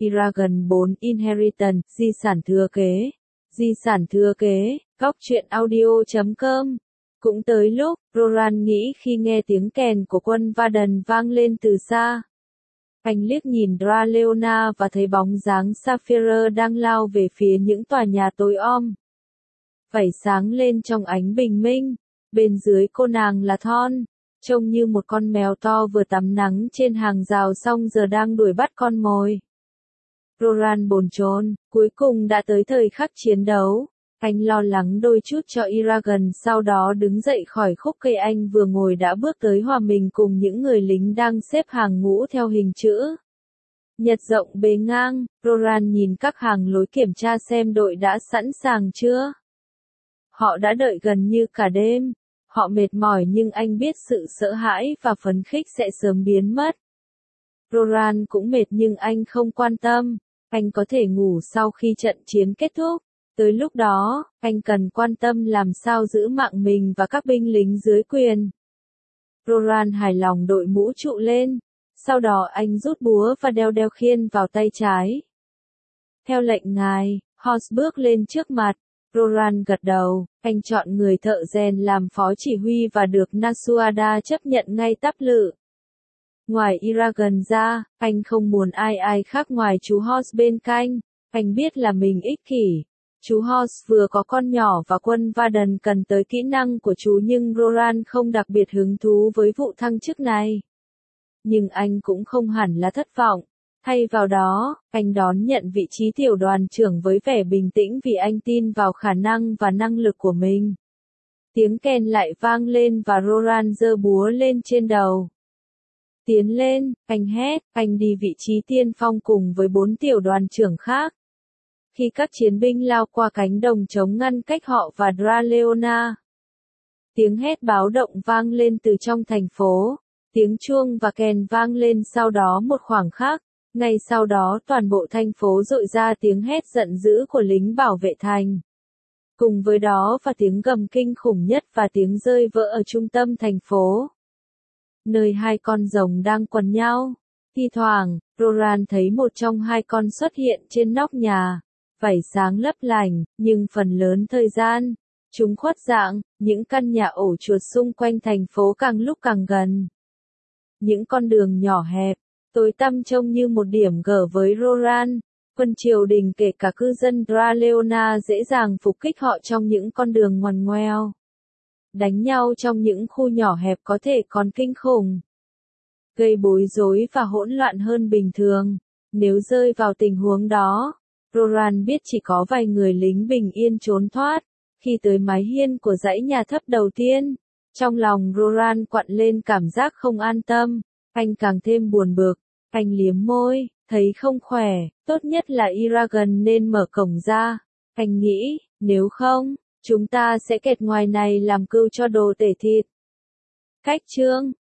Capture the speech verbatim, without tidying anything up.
Eragon bốn Inheritance, di sản thừa kế. Di sản thừa kế, góc truyện audio chấm com. Cũng tới lúc, Roran nghĩ khi nghe tiếng kèn của quân Varden vang lên từ xa. Anh liếc nhìn Draleona và thấy bóng dáng Sapphire đang lao về phía những tòa nhà tối om. Vảy sáng lên trong ánh bình minh, bên dưới cô nàng là Thon, trông như một con mèo to vừa tắm nắng trên hàng rào xong giờ đang đuổi bắt con mồi. Roran bồn chồn, cuối cùng đã tới thời khắc chiến đấu. Anh lo lắng đôi chút cho Eragon, sau đó đứng dậy khỏi khúc cây anh vừa ngồi đã bước tới hòa mình cùng những người lính đang xếp hàng ngũ theo hình chữ nhật rộng bề ngang. Roran nhìn các hàng lối kiểm tra xem đội đã sẵn sàng chưa. Họ đã đợi gần như cả đêm. Họ mệt mỏi nhưng anh biết sự sợ hãi và phấn khích sẽ sớm biến mất. Roran cũng mệt nhưng anh không quan tâm. Anh có thể ngủ sau khi trận chiến kết thúc. Tới lúc đó, anh cần quan tâm làm sao giữ mạng mình và các binh lính dưới quyền. Roran hài lòng đội mũ trụ lên. Sau đó anh rút búa và đeo đeo khiên vào tay trái. Theo lệnh ngài, Hoss bước lên trước mặt. Roran gật đầu, anh chọn người thợ rèn làm phó chỉ huy và được Nasuada chấp nhận ngay tắp lự. Ngoài Eragon ra, anh không muốn ai ai khác ngoài chú Hoss bên cạnh. Anh biết là mình ích kỷ. Chú Hoss vừa có con nhỏ và quân Varden cần tới kỹ năng của chú nhưng Roran không đặc biệt hứng thú với vụ thăng chức này. Nhưng anh cũng không hẳn là thất vọng. Thay vào đó, anh đón nhận vị trí tiểu đoàn trưởng với vẻ bình tĩnh vì anh tin vào khả năng và năng lực của mình. Tiếng kèn lại vang lên và Roran giơ búa lên trên đầu. Tiến lên, anh hét, anh đi vị trí tiên phong cùng với bốn tiểu đoàn trưởng khác. Khi các chiến binh lao qua cánh đồng trống ngăn cách họ và Draleona, tiếng hét báo động vang lên từ trong thành phố. Tiếng chuông và kèn vang lên sau đó một khoảng khắc. Ngay sau đó toàn bộ thành phố rội ra tiếng hét giận dữ của lính bảo vệ thành. Cùng với đó và tiếng gầm kinh khủng nhất và tiếng rơi vỡ ở trung tâm thành phố. Nơi hai con rồng đang quần nhau. Thi thoảng, Roran thấy một trong hai con xuất hiện trên nóc nhà. Vảy sáng lấp lành, nhưng phần lớn thời gian, chúng khuất dạng, những căn nhà ổ chuột xung quanh thành phố càng lúc càng gần. Những con đường nhỏ hẹp, tối tăm trông như một điểm gở với Roran. Quân triều đình kể cả cư dân Draleona dễ dàng phục kích họ trong những con đường ngoằn ngoèo. Đánh nhau trong những khu nhỏ hẹp có thể còn kinh khủng. Gây bối rối và hỗn loạn hơn bình thường. Nếu rơi vào tình huống đó, Roran biết chỉ có vài người lính bình yên trốn thoát. Khi tới mái hiên của dãy nhà thấp đầu tiên, trong lòng Roran quặn lên cảm giác không an tâm. Anh càng thêm buồn bực. Anh liếm môi, thấy không khỏe, tốt nhất là Eragon nên mở cổng ra. Anh nghĩ, nếu không, chúng ta sẽ kẹt ngoài này làm cưu cho đồ tể thịt. Cách chương